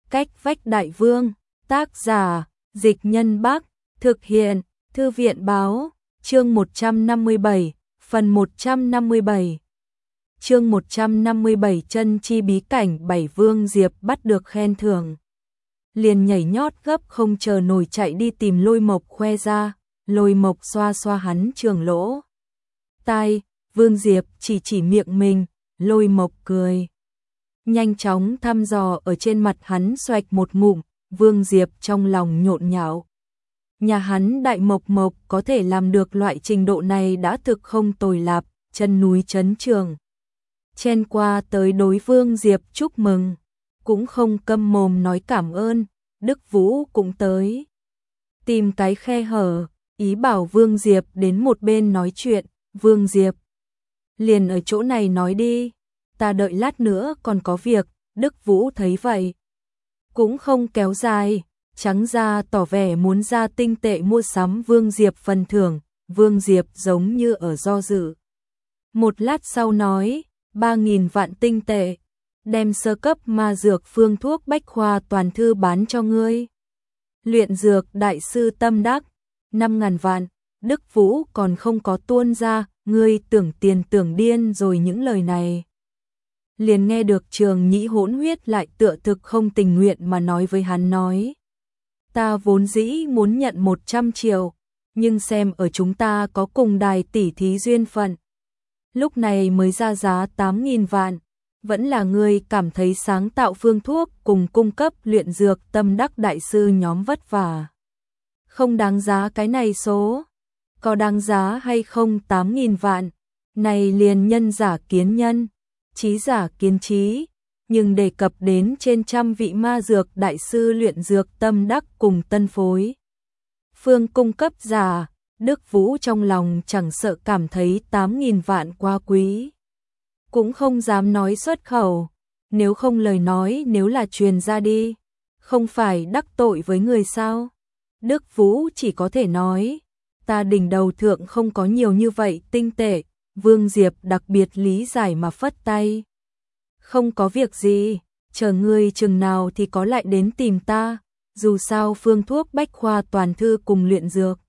Cách vách đại vương, tác giả, Dịch Nhân Bắc, thực hiện, Thư viện báo, chương 157, phần 157. Chương 157 chân chi bí cảnh 7 Vương Diệp bắt được khen thưởng. Liền nhảy nhót gấp không chờ nổi chạy đi tìm Lôi Mộc khoe ra, Lôi Mộc xoa xoa hắn trường lỗ tai, Vương Diệp chỉ miệng mình, Lôi Mộc cười. Nhanh chóng thăm dò ở trên mặt hắn xoạch một ngụm, Vương Diệp trong lòng nhộn nhạo. Nhà hắn Đại Mộc Mộc có thể làm được loại trình độ này đã thực không tồi lạp, chân núi trấn trường. Chen qua tới đối Vương Diệp chúc mừng, cũng không câm mồm nói cảm ơn, Đức Vũ cũng tới. Tìm cái khe hở, ý bảo Vương Diệp đến một bên nói chuyện, Vương Diệp. Liền ở chỗ này nói đi, ta đợi lát nữa còn có việc, Đức Vũ thấy vậy. Cũng không kéo dài, trắng ra tỏ vẻ muốn ra tinh tệ mua sắm Vương Diệp phần thưởng, Vương Diệp giống như ở do dự. Một lát sau nói, 3.000 vạn tinh tệ, đem sơ cấp ma dược phương thuốc bách khoa toàn thư bán cho ngươi. Luyện dược đại sư tâm đắc, 5.000 vạn, Đức Vũ còn không có tuôn ra, ngươi tưởng tiền tưởng điên rồi những lời này. Liền nghe được Trường Nhĩ hỗn huyết lại tựa thực không tình nguyện mà nói với hắn nói. Ta vốn dĩ muốn nhận 100 triệu, nhưng xem ở chúng ta có cùng đài tỷ thí duyên phận. Lúc này mới ra giá 8.000 vạn, vẫn là ngươi cảm thấy sáng tạo phương thuốc cùng cung cấp luyện dược tâm đắc đại sư nhóm vất vả. Không đáng giá cái này số, có đáng giá hay không 8.000 vạn, này liền nhân giả kiến nhân, trí giả kiến trí, nhưng đề cập đến trên trăm vị ma dược đại sư luyện dược tâm đắc cùng tân phối. Phương cung cấp giả, Đức Vũ trong lòng chẳng sợ cảm thấy 8.000 vạn quá quý. Cũng không dám nói xuất khẩu, nếu không lời nói nếu là truyền ra đi, không phải đắc tội với người sao. Đức Vũ chỉ có thể nói, ta đỉnh đầu thượng không có nhiều như vậy tinh tệ, Vương Diệp đặc biệt lý giải mà phất tay. Không có việc gì, chờ ngươi chừng nào thì có lại đến tìm ta, dù sao phương thuốc bách khoa toàn thư cùng luyện dược.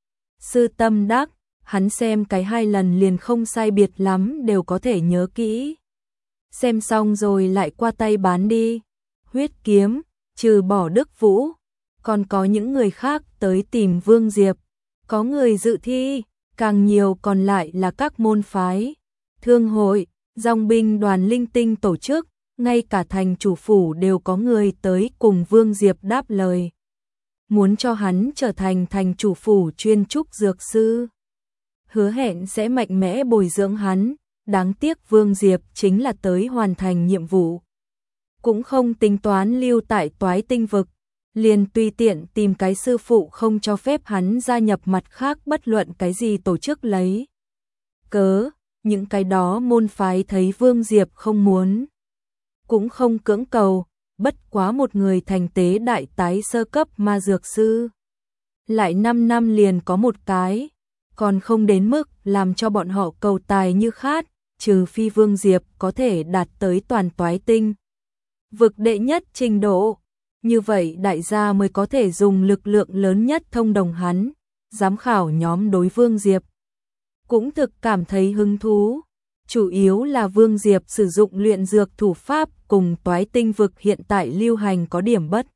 Sư tâm đắc, hắn xem cái 2 lần liền không sai biệt lắm đều có thể nhớ kỹ. Xem xong rồi lại qua tay bán đi. Huyết kiếm, trừ bỏ Đức Vũ, còn có những người khác tới tìm Vương Diệp. Có người dự thi, càng nhiều còn lại là các môn phái, thương hội, dòng binh đoàn linh tinh tổ chức, ngay cả thành chủ phủ đều có người tới cùng Vương Diệp đáp lời. Muốn cho hắn trở thành thành chủ phủ chuyên trúc dược sư. Hứa hẹn sẽ mạnh mẽ bồi dưỡng hắn, đáng tiếc Vương Diệp chính là tới hoàn thành nhiệm vụ. Cũng không tính toán lưu tại Toái Tinh vực, liền tùy tiện tìm cái sư phụ không cho phép hắn gia nhập mặt khác bất luận cái gì tổ chức lấy. Cớ, những cái đó môn phái thấy Vương Diệp không muốn. Cũng không cưỡng cầu, bất quá một người thành tế đại tái sơ cấp ma dược sư. Lại 5 năm liền có một cái, còn không đến mức làm cho bọn họ cầu tài như khát, trừ phi Vương Diệp có thể đạt tới toàn Toái Tinh vực đệ nhất trình độ. Như vậy đại gia mới có thể dùng lực lượng lớn nhất thông đồng hắn. Giám khảo nhóm đối Vương Diệp cũng thực cảm thấy hứng thú. Chủ yếu là Vương Diệp sử dụng luyện dược thủ pháp cùng Toái Tinh vực hiện tại lưu hành có điểm bất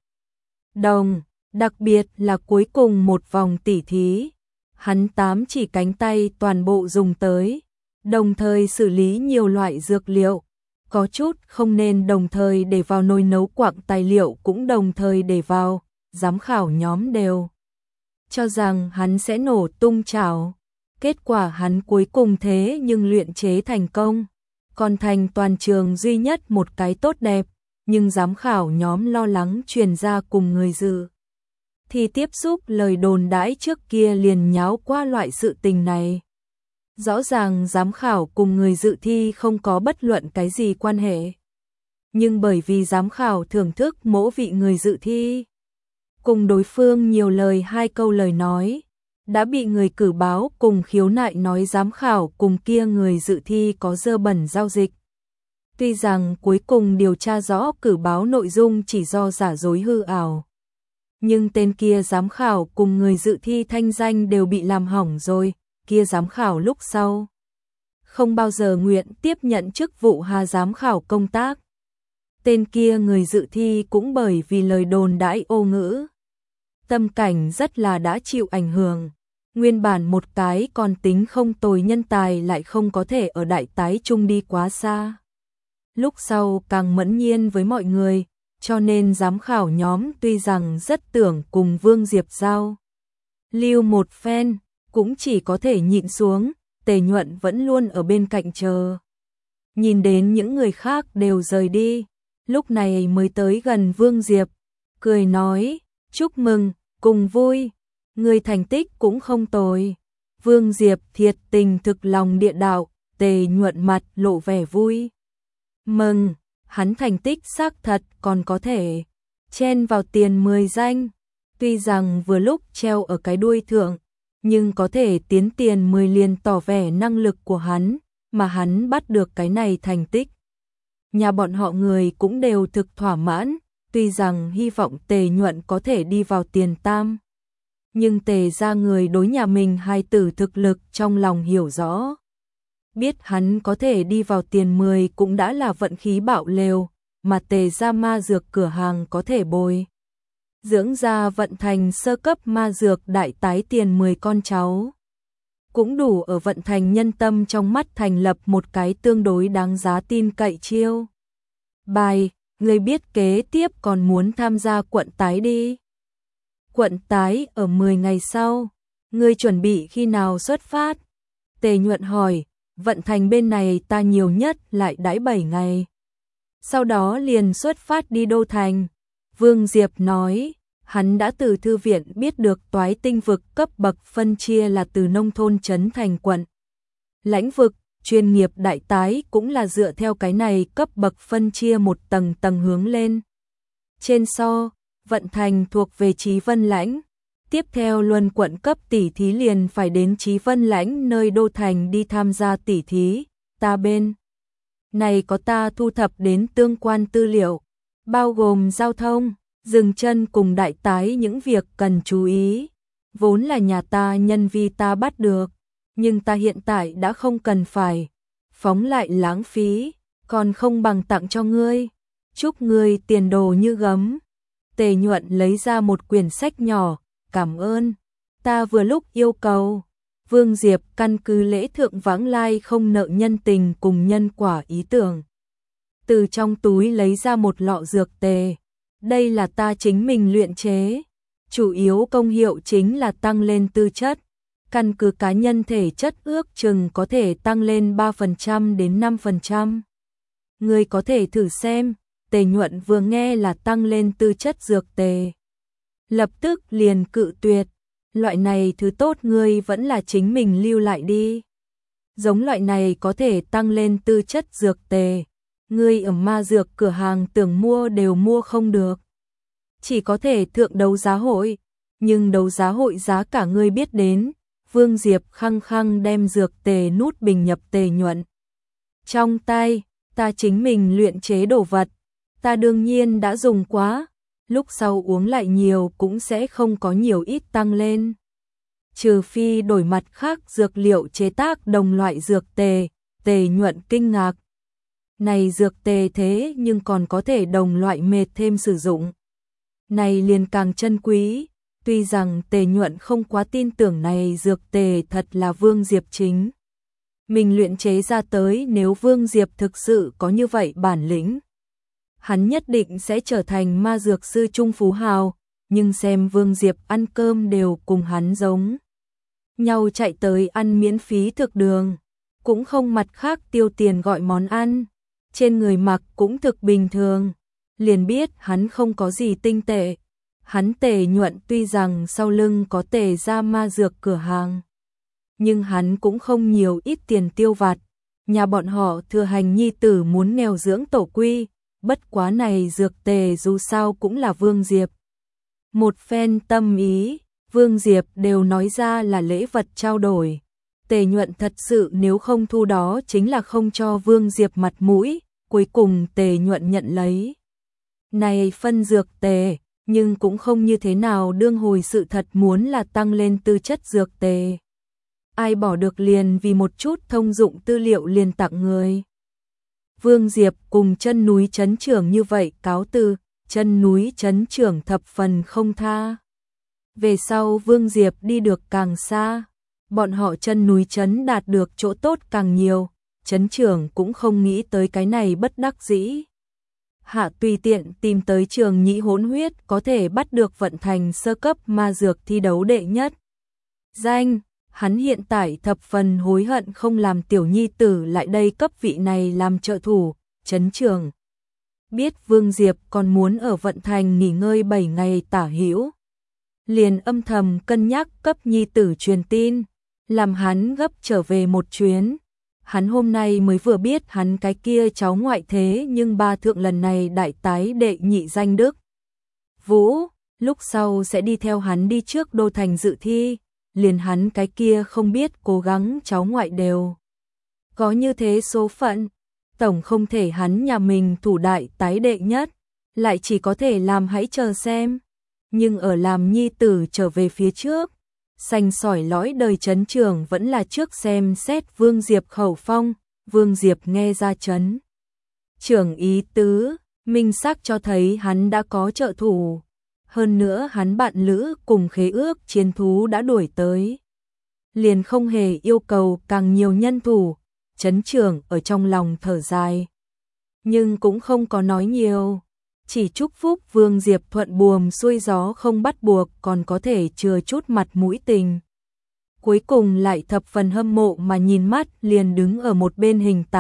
đồng, đặc biệt là cuối cùng một vòng tỉ thí. Hắn 8 chỉ cánh tay toàn bộ dùng tới, đồng thời xử lý nhiều loại dược liệu. Có chút không nên đồng thời để vào nồi nấu quặng tài liệu cũng đồng thời để vào, giám khảo nhóm đều cho rằng hắn sẽ nổ tung chảo. Kết quả hắn cuối cùng thế nhưng luyện chế thành công, còn thành toàn trường duy nhất một cái tốt đẹp, nhưng giám khảo nhóm lo lắng truyền ra cùng người dự thì tiếp xúc lời đồn đãi trước kia liền nháo qua loại sự tình này. Rõ ràng giám khảo cùng người dự thi không có bất luận cái gì quan hệ. Nhưng bởi vì giám khảo thưởng thức mỗi vị người dự thi, cùng đối phương nhiều lời 2 câu lời nói, đã bị người cử báo cùng khiếu nại nói giám khảo cùng kia người dự thi có dơ bẩn giao dịch. Tuy rằng cuối cùng điều tra rõ cử báo nội dung chỉ do giả dối hư ảo, nhưng tên kia giám khảo cùng người dự thi thanh danh đều bị làm hỏng rồi, kia giám khảo lúc sau không bao giờ nguyện tiếp nhận chức vụ giám khảo công tác. Tên kia người dự thi cũng bởi vì lời đồn đãi ô ngữ, tâm cảnh rất là đã chịu ảnh hưởng. Nguyên bản một cái còn tính không tồi nhân tài lại không có thể ở đại tái trung đi quá xa. Lúc sau càng mẫn nhiên với mọi người, cho nên giám khảo nhóm tuy rằng rất tưởng cùng Vương Diệp giao lưu một phen, cũng chỉ có thể nhịn xuống. Tề Nhuận vẫn luôn ở bên cạnh chờ. Nhìn đến những người khác đều rời đi, lúc này mới tới gần Vương Diệp, cười nói, chúc mừng, cùng vui, người thành tích cũng không tồi. Vương Diệp thiệt tình thực lòng địa đạo, Tề Nhuận mặt lộ vẻ vui mừng, hắn thành tích xác thật còn có thể chen vào tiền 10 danh, tuy rằng vừa lúc treo ở cái đuôi thượng, nhưng có thể tiến tiền 10 liền tỏ vẻ năng lực của hắn, mà hắn bắt được cái này thành tích. Nhà bọn họ người cũng đều thực thỏa mãn, tuy rằng hy vọng Tề Nhuận có thể đi vào tiền tam. Nhưng Tề gia người đối nhà mình hai tử thực lực trong lòng hiểu rõ. Biết hắn có thể đi vào tiền 10 cũng đã là vận khí bạo lều, mà Tề gia ma dược cửa hàng có thể bồi dưỡng ra vận thành sơ cấp ma dược đại tái tiền 10 con cháu. Cũng đủ ở vận thành nhân tâm trong mắt thành lập một cái tương đối đáng giá tin cậy chiêu bài, người biết kế tiếp còn muốn tham gia quận tái đi. Quận tái ở 10 ngày sau, người chuẩn bị khi nào xuất phát? Tề Nhuận hỏi, vận thành bên này ta nhiều nhất lại đãi 7 ngày. Sau đó liền xuất phát đi đô thành. Vương Diệp nói, hắn đã từ thư viện biết được toái tinh vực cấp bậc phân chia là từ nông thôn trấn thành quận. Lãnh vực, chuyên nghiệp đại tái cũng là dựa theo cái này cấp bậc phân chia một tầng tầng hướng lên. Trên so, vận thành thuộc về Chí Vân Lãnh. Tiếp theo luân quận cấp tỷ thí liền phải đến Chí Vân Lãnh nơi đô thành đi tham gia tỷ thí. Ta bên này có ta thu thập đến tương quan tư liệu, bao gồm giao thông, dừng chân cùng đại tái những việc cần chú ý. Vốn là nhà ta nhân vi ta bắt được, nhưng ta hiện tại đã không cần phải phóng lại lãng phí, còn không bằng tặng cho ngươi. Chúc ngươi tiền đồ như gấm. Tề Nhuận lấy ra một quyển sách nhỏ, cảm ơn. Ta vừa lúc yêu cầu. Vương Diệp căn cứ lễ thượng vãng lai không nợ nhân tình cùng nhân quả ý tưởng. Từ trong túi lấy ra một lọ dược tề. Đây là ta chính mình luyện chế. Chủ yếu công hiệu chính là tăng lên tư chất. Căn cứ cá nhân thể chất ước chừng có thể tăng lên 3% đến 5%. Ngươi có thể thử xem. Tề Nhuận vừa nghe là tăng lên tư chất dược tề, lập tức liền cự tuyệt. Loại này thứ tốt ngươi vẫn là chính mình lưu lại đi. Giống loại này có thể tăng lên tư chất dược tề, ngươi ở ma dược cửa hàng tưởng mua đều mua không được. Chỉ có thể thượng đấu giá hội, nhưng đấu giá hội giá cả ngươi biết đến. Vương Diệp khăng khăng đem dược tề nút bình nhập Tề Nhuận trong tay, ta chính mình luyện chế đồ vật, ta đương nhiên đã dùng quá, lúc sau uống lại nhiều cũng sẽ không có nhiều ít tăng lên. Trừ phi đổi mặt khác dược liệu chế tác đồng loại dược tề. Tề Nhuận kinh ngạc. Này dược tề thế nhưng còn có thể đồng loại mệt thêm sử dụng. Này liền càng chân quý. Tuy rằng Tề Nhuận không quá tin tưởng này dược tề thật là Vương Diệp chính mình luyện chế ra tới, nếu Vương Diệp thực sự có như vậy bản lĩnh, hắn nhất định sẽ trở thành ma dược sư trung phú hào, nhưng xem Vương Diệp ăn cơm đều cùng hắn giống nhau chạy tới ăn miễn phí thực đường, cũng không mặt khác tiêu tiền gọi món ăn, trên người mặc cũng thực bình thường, liền biết hắn không có gì tinh tệ. Hắn Tề Nhuận tuy rằng sau lưng có Tề gia ma dược cửa hàng, nhưng hắn cũng không nhiều ít tiền tiêu vặt, nhà bọn họ thừa hành nhi tử muốn nghèo dưỡng tổ quy, bất quá này dược tề dù sao cũng là Vương Diệp. Một phen tâm ý, Vương Diệp đều nói ra là lễ vật trao đổi. Tề Nhuận thật sự nếu không thu đó chính là không cho Vương Diệp mặt mũi, cuối cùng Tề Nhuận nhận lấy. Này phân dược tề, nhưng cũng không như thế nào, đương hồi sự thật muốn là tăng lên tư chất dược tề. Ai bỏ được liền vì một chút thông dụng tư liệu liền tặng người. Vương Diệp cùng chân núi trấn trưởng như vậy cáo từ, chân núi trấn trưởng thập phần không tha. Về sau Vương Diệp đi được càng xa, bọn họ chân núi trấn đạt được chỗ tốt càng nhiều, trấn trưởng cũng không nghĩ tới cái này bất đắc dĩ. Hạ tùy tiện tìm tới Trường Nhĩ hỗn huyết có thể bắt được vận thành sơ cấp ma dược thi đấu đệ nhất danh, hắn hiện tại thập phần hối hận không làm tiểu nhi tử lại đây cấp vị này làm trợ thủ. Trấn trưởng biết Vương Diệp còn muốn ở vận thành nghỉ ngơi 7 ngày tả hữu, liền âm thầm cân nhắc cấp nhi tử truyền tin, làm hắn gấp trở về một chuyến. Hắn hôm nay mới vừa biết hắn cái kia cháu ngoại thế nhưng ba thượng lần này đại tái đệ nhị danh Đức Vũ, lúc sau sẽ đi theo hắn đi trước đô thành dự thi, liền hắn cái kia không biết cố gắng cháu ngoại đều có như thế số phận, tổng không thể hắn nhà mình thủ đại tái đệ nhất, lại chỉ có thể làm hãy chờ xem. Nhưng ở làm nhi tử trở về phía trước, sành sỏi lõi đời trấn trưởng vẫn là trước xem xét Vương Diệp khẩu phong. Vương Diệp nghe ra trấn trưởng ý tứ, minh xác cho thấy hắn đã có trợ thủ. Hơn nữa hắn bạn lữ cùng khế ước chiến thú đã đuổi tới, liền không hề yêu cầu càng nhiều nhân thủ. Trấn trưởng ở trong lòng thở dài, nhưng cũng không có nói nhiều, chỉ chúc phúc Vương Diệp thuận buồm xuôi gió không bắt buộc, còn có thể chừa chút mặt mũi tình. Cuối cùng lại thập phần hâm mộ mà nhìn mắt liền đứng ở một bên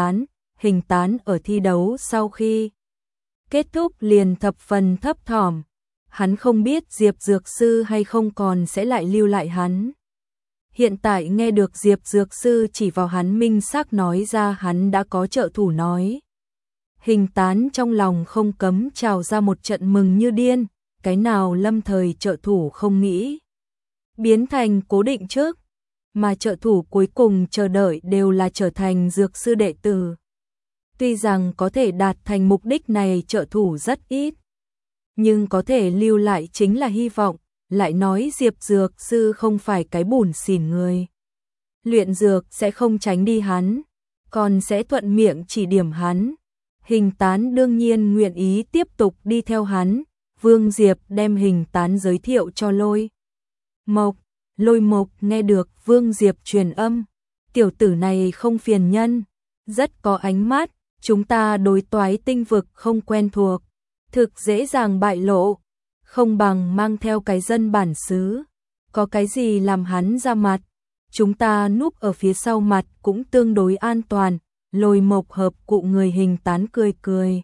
Hình Tán ở thi đấu sau khi kết thúc liền thập phần thấp thỏm, hắn không biết Diệp Dược Sư hay không còn sẽ lại lưu lại hắn. Hiện tại nghe được Diệp Dược Sư chỉ vào hắn minh xác nói ra hắn đã có trợ thủ nói. Hình Tán trong lòng không cấm trào ra một trận mừng như điên, cái nào lâm thời trợ thủ không nghĩ biến thành cố định trước, mà trợ thủ cuối cùng chờ đợi đều là trở thành dược sư đệ tử. Tuy rằng có thể đạt thành mục đích này trợ thủ rất ít, nhưng có thể lưu lại chính là hy vọng. Lại nói Diệp Dược Sư không phải cái bùn xỉn người, luyện dược sẽ không tránh đi hắn, còn sẽ thuận miệng chỉ điểm hắn. Hình Tán đương nhiên nguyện ý tiếp tục đi theo hắn. Vương Diệp đem Hình Tán giới thiệu cho Lôi Mộc. Lôi Mộc nghe được Vương Diệp truyền âm, tiểu tử này không phiền nhân, rất có ánh mắt, chúng ta đối toái tinh vực không quen thuộc, thực dễ dàng bại lộ, không bằng mang theo cái dân bản xứ, có cái gì làm hắn ra mặt, chúng ta núp ở phía sau mặt cũng tương đối an toàn. Lôi Mộc hợp cụ người. Hình Tán cười cười,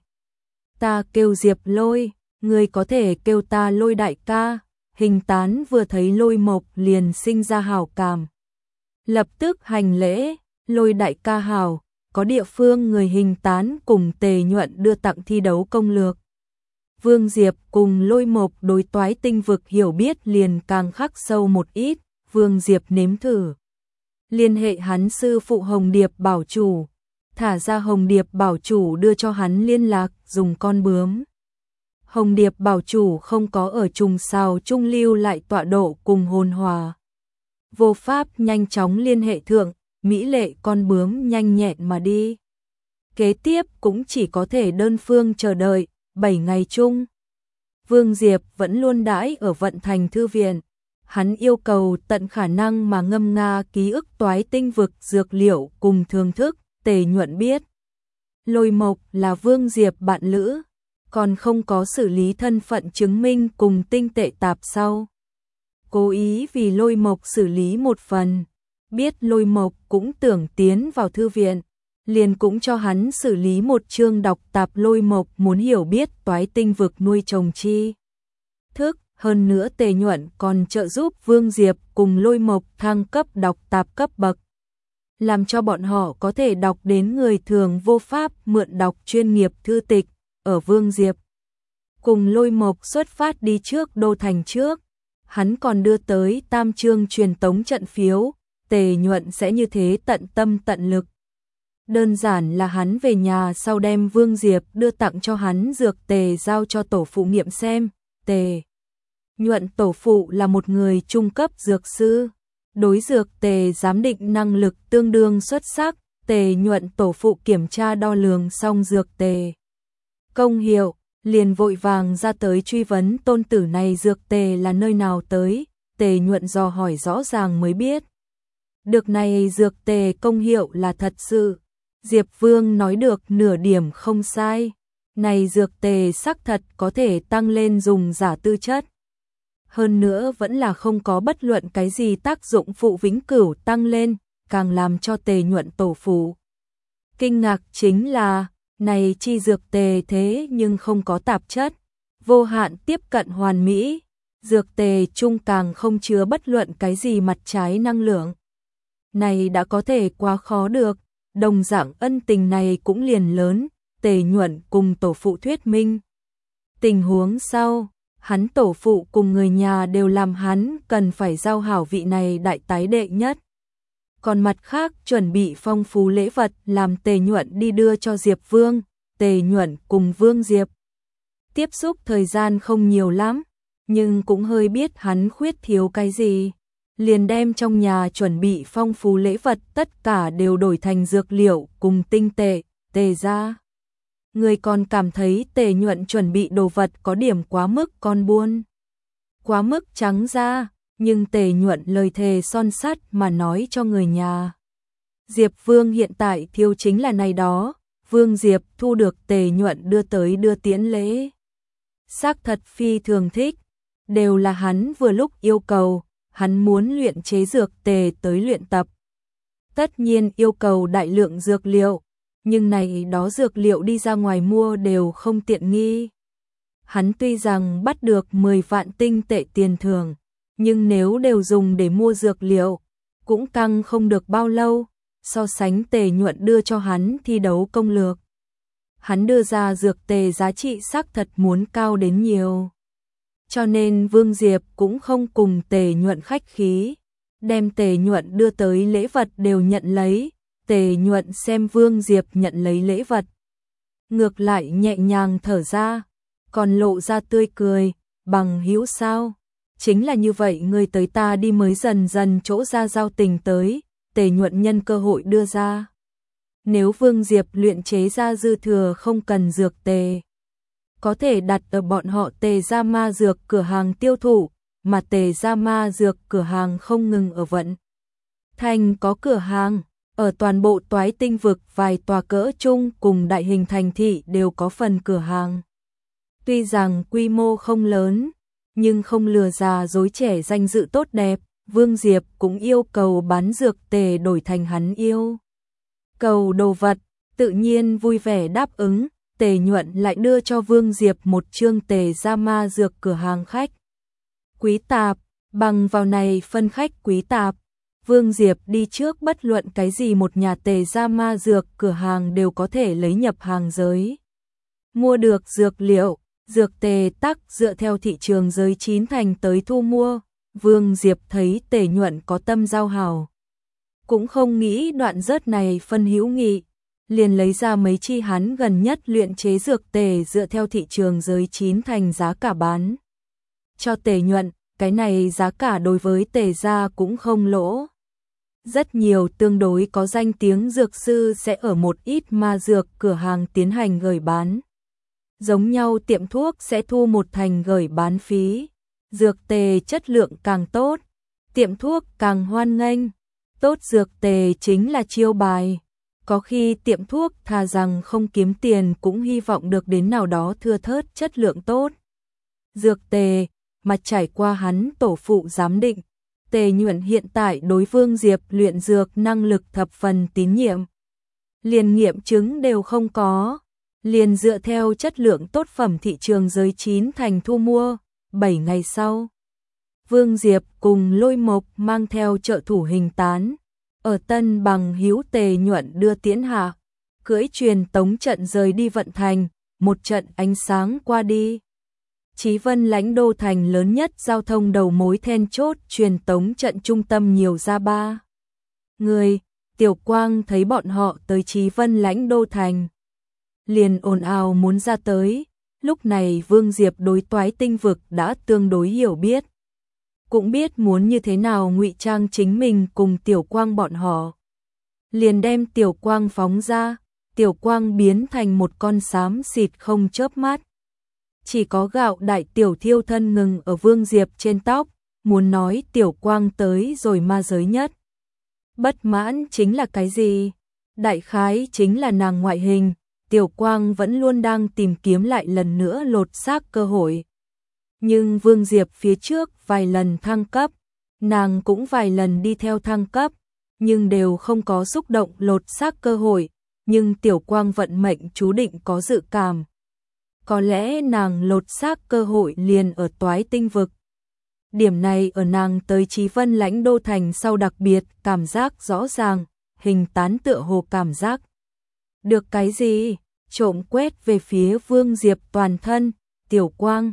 ta kêu Diệp Lôi, người có thể kêu ta Lôi đại ca. Hình Tán vừa thấy Lôi Mộc liền sinh ra hảo cảm, lập tức hành lễ, Lôi đại ca hảo, có địa phương người. Hình Tán cùng Tề Nhuận đưa tặng thi đấu công lược. Vương Diệp cùng Lôi Mộc đối toái tinh vực hiểu biết liền càng khắc sâu một ít. Vương Diệp nếm thử liên hệ hắn sư phụ Hồng Điệp bảo chủ, thả ra Hồng Điệp bảo chủ đưa cho hắn liên lạc dùng con bướm. Hồng Điệp bảo chủ không có ở trùng sao trung lưu lại tọa độ cùng hồn hòa, vô pháp nhanh chóng liên hệ thượng, mỹ lệ con bướm nhanh nhẹn mà đi. Kế tiếp cũng chỉ có thể đơn phương chờ đợi 7 ngày chung. Vương Diệp vẫn luôn đãi ở vận thành thư viện, hắn yêu cầu tận khả năng mà ngâm nga ký ức toái tinh vực dược liệu cùng thưởng thức. Tề Nhuận biết Lôi Mộc là Vương Diệp bạn lữ, còn không có xử lý thân phận chứng minh cùng tinh tệ tạp sau, cố ý vì Lôi Mộc xử lý một phần. Biết Lôi Mộc cũng tưởng tiến vào thư viện, liền cũng cho hắn xử lý một chương đọc tạp. Lôi Mộc muốn hiểu biết toái tinh vực nuôi trồng chi thức, hơn nữa Tề Nhuận còn trợ giúp Vương Diệp cùng Lôi Mộc thăng cấp đọc tạp cấp bậc, làm cho bọn họ có thể đọc đến người thường vô pháp mượn đọc chuyên nghiệp thư tịch. Ở Vương Diệp cùng Lôi Mộc xuất phát đi trước đô thành trước, hắn còn đưa tới tam chương truyền tống trận phiếu. Tề Nhuận sẽ như thế tận tâm tận lực Đơn giản là hắn về nhà sau đem Vương Diệp đưa tặng cho hắn dược tề giao cho tổ phụ nghiệm xem. Tề Nhuận tổ phụ là một người trung cấp dược sư, đối dược tề giám định năng lực tương đương xuất sắc. Tề Nhuận tổ phụ kiểm tra đo lường xong dược tề công hiệu, liền vội vàng ra tới truy vấn tôn tử này dược tề là nơi nào tới. Tề Nhuận dò hỏi rõ ràng mới biết được này dược tề công hiệu là thật sự. Diệp Vương nói được nửa điểm không sai, này dược tề xác thật có thể tăng lên dùng giả tư chất. Hơn nữa vẫn là không có bất luận cái gì tác dụng phụ vĩnh cửu tăng lên, càng làm cho Tề Nhuận tổ phụ kinh ngạc chính là, này chi dược tề thế nhưng không có tạp chất, vô hạn tiếp cận hoàn mỹ, dược tề chung càng không chứa bất luận cái gì mặt trái năng lượng. Này đã có thể quá khó được, đồng dạng ân tình này cũng liền lớn. Tề Nhuận cùng tổ phụ thuyết minh tình huống sau, hắn tổ phụ cùng người nhà đều làm hắn cần phải giao hảo vị này đại tái đệ nhất. Còn mặt khác chuẩn bị phong phú lễ vật làm Tề Nhuận đi đưa cho Diệp Vương. Tề Nhuận cùng Vương Diệp tiếp xúc thời gian không nhiều lắm, nhưng cũng hơi biết hắn khuyết thiếu cái gì. Liền đem trong nhà chuẩn bị phong phú lễ vật tất cả đều đổi thành dược liệu cùng tinh tệ. Tề ra người còn cảm thấy Tề Nhuận chuẩn bị đồ vật có điểm quá mức con buôn, quá mức trắng ra, nhưng Tề Nhuận lời thề son sắt mà nói cho người nhà. Diệp Vương hiện tại thiếu chính là này đó. Vương Diệp thu được Tề Nhuận đưa tới đưa tiễn lễ, xác thật phi thường thích, đều là hắn vừa lúc yêu cầu, hắn muốn luyện chế dược tề tới luyện tập. Tất nhiên yêu cầu đại lượng dược liệu, nhưng này đó dược liệu đi ra ngoài mua đều không tiện nghi. Hắn tuy rằng bắt được 10 vạn tinh tệ tiền thưởng, nhưng nếu đều dùng để mua dược liệu, cũng căng không được bao lâu. So sánh Tề Nhuận đưa cho hắn thi đấu công lược, hắn đưa ra dược tề giá trị xác thật muốn cao đến nhiều. Cho nên Vương Diệp cũng không cùng Tề Nhuận khách khí, đem Tề Nhuận đưa tới lễ vật đều nhận lấy. Tề Nhuận xem Vương Diệp nhận lấy lễ vật, ngược lại nhẹ nhàng thở ra, còn lộ ra tươi cười. Bằng hữu sao? Chính là như vậy, người tới ta đi mới dần dần chỗ ra giao tình tới. Tề Nhuận nhân cơ hội đưa ra. Nếu Vương Diệp luyện chế ra dư thừa không cần dược tề, có thể đặt ở bọn họ Tề gia ma dược cửa hàng tiêu thụ, mà Tề gia ma dược cửa hàng không ngừng ở Vận Thành có cửa hàng, ở toàn bộ Toái Tinh vực vài tòa cỡ trung cùng đại hình thành thị đều có phần cửa hàng. Tuy rằng quy mô không lớn, nhưng không lừa già dối trẻ danh dự tốt đẹp. Vương Diệp cũng yêu cầu bán dược tề đổi thành hắn yêu cầu đồ vật, tự nhiên vui vẻ đáp ứng. Tề Nhuận lại đưa cho Vương Diệp một chương Tề gia ma dược cửa hàng khách quý tạp, bằng vào này phân khách quý tạp, Vương Diệp đi trước bất luận cái gì một nhà Tề gia ma dược cửa hàng đều có thể lấy nhập hàng giới. Mua được dược liệu, dược tề tắc dựa theo thị trường giới 9 thành tới thu mua. Vương Diệp thấy Tề Nhuận có tâm giao hảo, cũng không nghĩ đoạn rớt này phân hữu nghị, liền lấy ra mấy chi hắn gần nhất luyện chế dược tề dựa theo thị trường giới 9 thành giá cả bán cho Tề Nhuận. Cái này giá cả đối với Tề gia cũng không lỗ. Rất nhiều tương đối có danh tiếng dược sư sẽ ở một ít ma dược cửa hàng tiến hành gửi bán, giống nhau tiệm thuốc sẽ thu một thành gửi bán phí. Dược tề chất lượng càng tốt, tiệm thuốc càng hoan nghênh. Tốt dược tề chính là chiêu bài. Có khi tiệm thuốc thà rằng không kiếm tiền cũng hy vọng được đến nào đó thưa thớt chất lượng tốt dược tề, mà trải qua hắn tổ phụ giám định, Tề Nhuận hiện tại đối Vương Diệp luyện dược năng lực thập phần tín nhiệm. Liền nghiệm chứng đều không có, liền dựa theo chất lượng tốt phẩm thị trường giới 9 thành thu mua. 7 ngày sau, Vương Diệp cùng Lôi Mộc mang theo trợ thủ Hình Tán, ở Tân Bằng hữu Tề Nhuận đưa tiễn hạ, cưỡi truyền tống trận rời đi Vận Thành. Một trận ánh sáng qua đi, Chí Vân lãnh đô thành lớn nhất giao thông đầu mối then chốt truyền tống trận trung tâm nhiều ra 3 người, Tiểu Quang thấy bọn họ tới Chí Vân Lãnh Đô Thành, liền ồn ào muốn ra tới. Lúc này Vương Diệp đối Toái Tinh vực đã tương đối hiểu biết, cũng biết muốn như thế nào ngụy trang chính mình cùng Tiểu Quang bọn họ. Liền đem Tiểu Quang phóng ra, Tiểu Quang biến thành một con xám xịt không chớp mắt. Chỉ có gạo đại tiểu thiêu thân ngừng ở Vương Diệp trên tóc, muốn nói Tiểu Quang tới rồi ma giới nhất. Bất mãn chính là cái gì? Đại khái chính là nàng ngoại hình, Tiểu Quang vẫn luôn đang tìm kiếm lại lần nữa lột xác cơ hội. Nhưng Vương Diệp phía trước vài lần thăng cấp, nàng cũng vài lần đi theo thăng cấp, nhưng đều không có xúc động lột xác cơ hội, nhưng Tiểu Quang vận mệnh chú định có dự cảm. Có lẽ nàng lột xác cơ hội liền ở Toái Tinh vực. Điểm này ở nàng tới Chí Vân Lãnh Đô Thành sau đặc biệt cảm giác rõ ràng, hình tán tựa hồ cảm giác. Được cái gì? Trộm quét về phía Vương Diệp toàn thân, Tiểu Quang.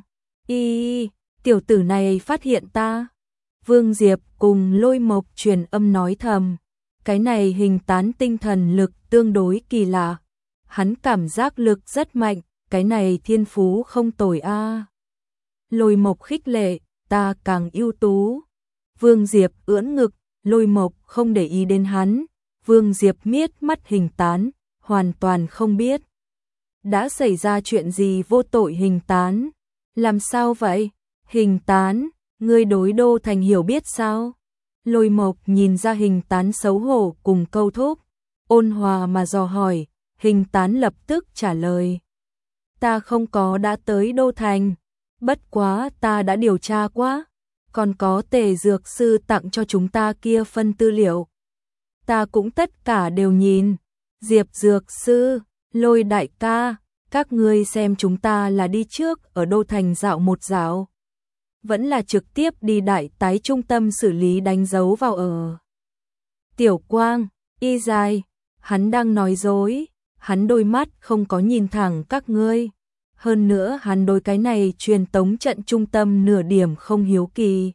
Tiểu tử này phát hiện ta. Vương Diệp cùng Lôi Mộc truyền âm nói thầm. Cái này hình tán tinh thần lực tương đối kỳ lạ. Hắn cảm giác lực rất mạnh, cái này thiên phú không tồi a. Lôi Mộc khích lệ, ta càng ưu tú. Vương Diệp ưỡn ngực, Lôi Mộc không để ý đến hắn. Vương Diệp miết mắt hình tán, hoàn toàn không biết. Đã xảy ra chuyện gì vô tội hình tán? Làm sao vậy? Hình tán, ngươi đối Đô Thành hiểu biết sao? Lôi Mộc nhìn ra hình tán xấu hổ cùng câu thúc, ôn hòa mà dò hỏi, hình tán lập tức trả lời. Ta không có đã tới Đô Thành, bất quá ta đã điều tra quá, còn có Tề dược sư tặng cho chúng ta kia phân tư liệu. Ta cũng tất cả đều nhìn. Diệp dược sư, Lôi đại ca, các ngươi xem chúng ta là đi trước ở Đô Thành dạo một dạo, vẫn là trực tiếp đi đại tái trung tâm xử lý đánh dấu vào ở. Tiểu Quang, y dài, hắn đang nói dối, hắn đôi mắt không có nhìn thẳng các ngươi. Hơn nữa hắn đối cái này truyền tống trận trung tâm nửa điểm không hiếu kỳ.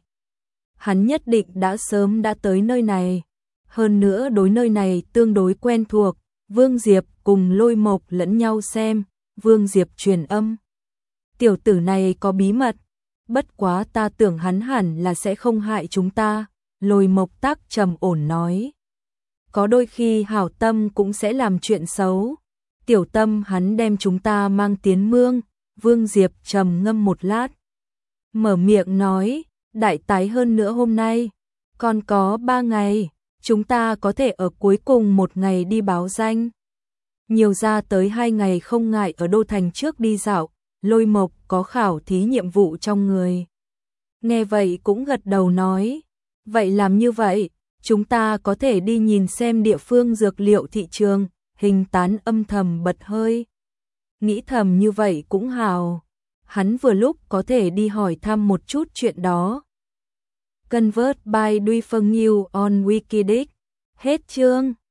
Hắn nhất định đã sớm đã tới nơi này. Hơn nữa đối nơi này tương đối quen thuộc. Vương Diệp cùng Lôi Mộc lẫn nhau xem. Vương Diệp truyền âm. Tiểu tử này có bí mật. Bất quá ta tưởng hắn hẳn là sẽ không hại chúng ta. Lôi Mộc tác trầm ổn nói. Có đôi khi hảo tâm cũng sẽ làm chuyện xấu. Tiểu tâm hắn đem chúng ta mang tiến mương. Vương Diệp trầm ngâm một lát, mở miệng nói, đại tái hơn nữa hôm nay, còn có 3 ngày, chúng ta có thể ở cuối cùng một ngày đi báo danh. Nhiều ra tới 2 ngày không ngại ở Đô Thành trước đi dạo. Lôi Mộc có khảo thí nhiệm vụ trong người. Nghe vậy cũng gật đầu nói, vậy làm như vậy, chúng ta có thể đi nhìn xem địa phương dược liệu thị trường. Hình tán âm thầm bật hơi. Nghĩ thầm như vậy cũng hào. Hắn vừa lúc có thể đi hỏi thăm một chút chuyện đó. Convert by Duy Phân New on Wikidic. Hết chương.